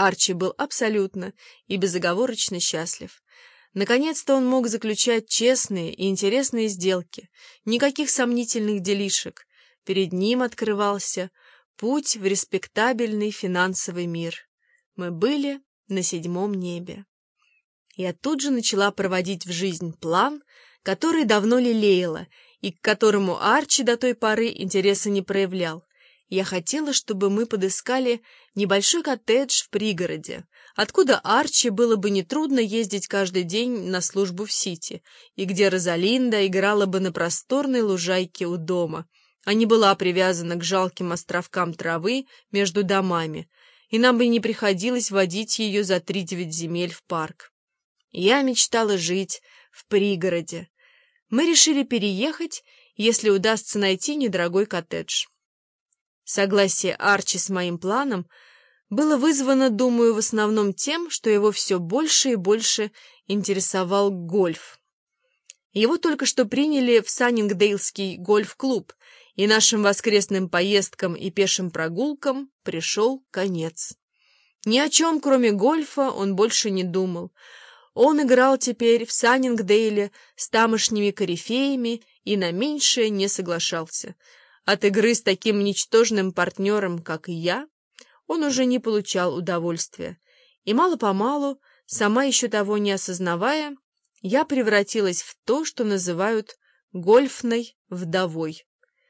Арчи был абсолютно и безоговорочно счастлив. Наконец-то он мог заключать честные и интересные сделки, никаких сомнительных делишек. Перед ним открывался путь в респектабельный финансовый мир. Мы были на 7-м небе. Я тут же начала проводить в жизнь план, который давно лелеяла и к которому Арчи до той поры интереса не проявлял. Я хотела, чтобы мы подыскали небольшой коттедж в пригороде, откуда Арчи было бы нетрудно ездить каждый день на службу в Сити, и где Розалинда играла бы на просторной лужайке у дома, а не была привязана к жалким островкам травы между домами, и нам бы не приходилось водить ее за 3-9 земель в парк. Я мечтала жить в пригороде. Мы решили переехать, если удастся найти недорогой коттедж. Согласие Арчи с моим планом было вызвано, думаю, в основном тем, что его все больше и больше интересовал гольф. Его только что приняли в Саннингдейлский гольф-клуб, и нашим воскресным поездкам и пешим прогулкам пришел конец. Ни о чем, кроме гольфа, он больше не думал. Он играл теперь в Саннингдейле с тамошними корифеями и на меньшее не соглашался. От игры с таким ничтожным партнером, как и я, он уже не получал удовольствия. И мало-помалу, сама еще того не осознавая, я превратилась в то, что называют гольфной вдовой.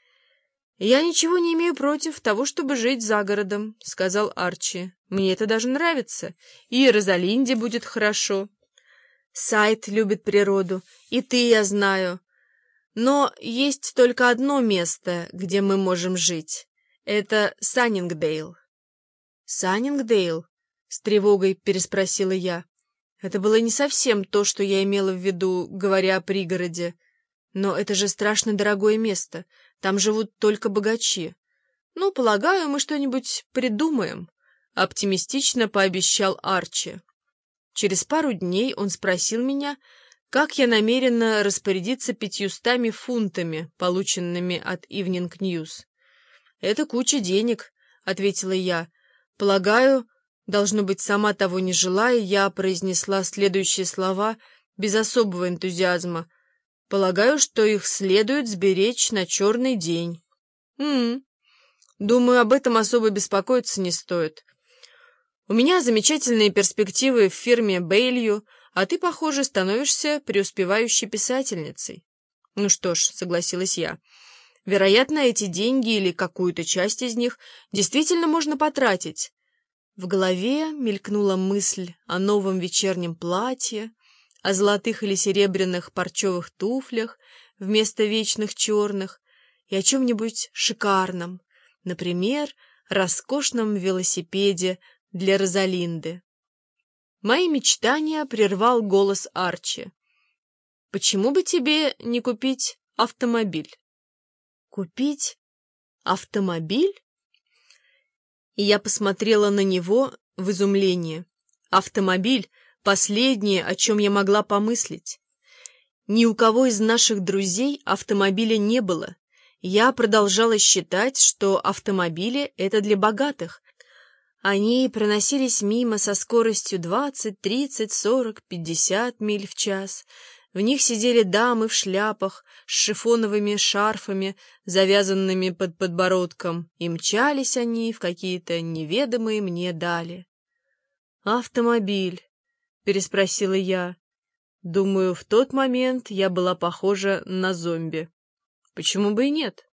«Я ничего не имею против того, чтобы жить за городом», — сказал Арчи. «Мне это даже нравится, и Розалинде будет хорошо. Сайд любит природу, и ты, я знаю. Но есть только одно место, где мы можем жить. Это Саннингдейл». «Саннингдейл?» — с тревогой переспросила я. Это было не совсем то, что я имела в виду, говоря о пригороде. Но это же страшно дорогое место. Там живут только богачи. «Ну, полагаю, мы что-нибудь придумаем», — оптимистично пообещал Арчи. Через пару дней он спросил меня, как я намерена распорядиться 500 фунтами, полученными от Evening News. «Это куча денег», — ответила я. «Полагаю, должно быть, сама того не желая, я произнесла следующие слова без особого энтузиазма. Полагаю, что их следует сберечь на черный день». Думаю, об этом особо беспокоиться не стоит. У меня замечательные перспективы в фирме Бейлью, а ты, похоже, становишься преуспевающей писательницей. Ну что ж, согласилась я. Вероятно, эти деньги или какую-то часть из них действительно можно потратить. В голове мелькнула мысль о новом вечернем платье, о золотых или серебряных парчевых туфлях вместо вечных черных и о чем-нибудь шикарном, например, роскошном велосипеде для Розалинды. Мои мечтания прервал голос Арчи. «Почему бы тебе не купить автомобиль?» «Купить автомобиль?» И я посмотрела на него в изумлении. Автомобиль — последнее, о чем я могла помыслить. Ни у кого из наших друзей автомобиля не было. Я продолжала считать, что автомобили — это для богатых. Они проносились мимо со скоростью 20, 30, 40, 50 миль в час. В них сидели дамы в шляпах с шифоновыми шарфами, завязанными под подбородком, и мчались они в какие-то неведомые мне дали. «Автомобиль», — переспросила я. Думаю, в тот момент я была похожа на зомби. Почему бы и нет?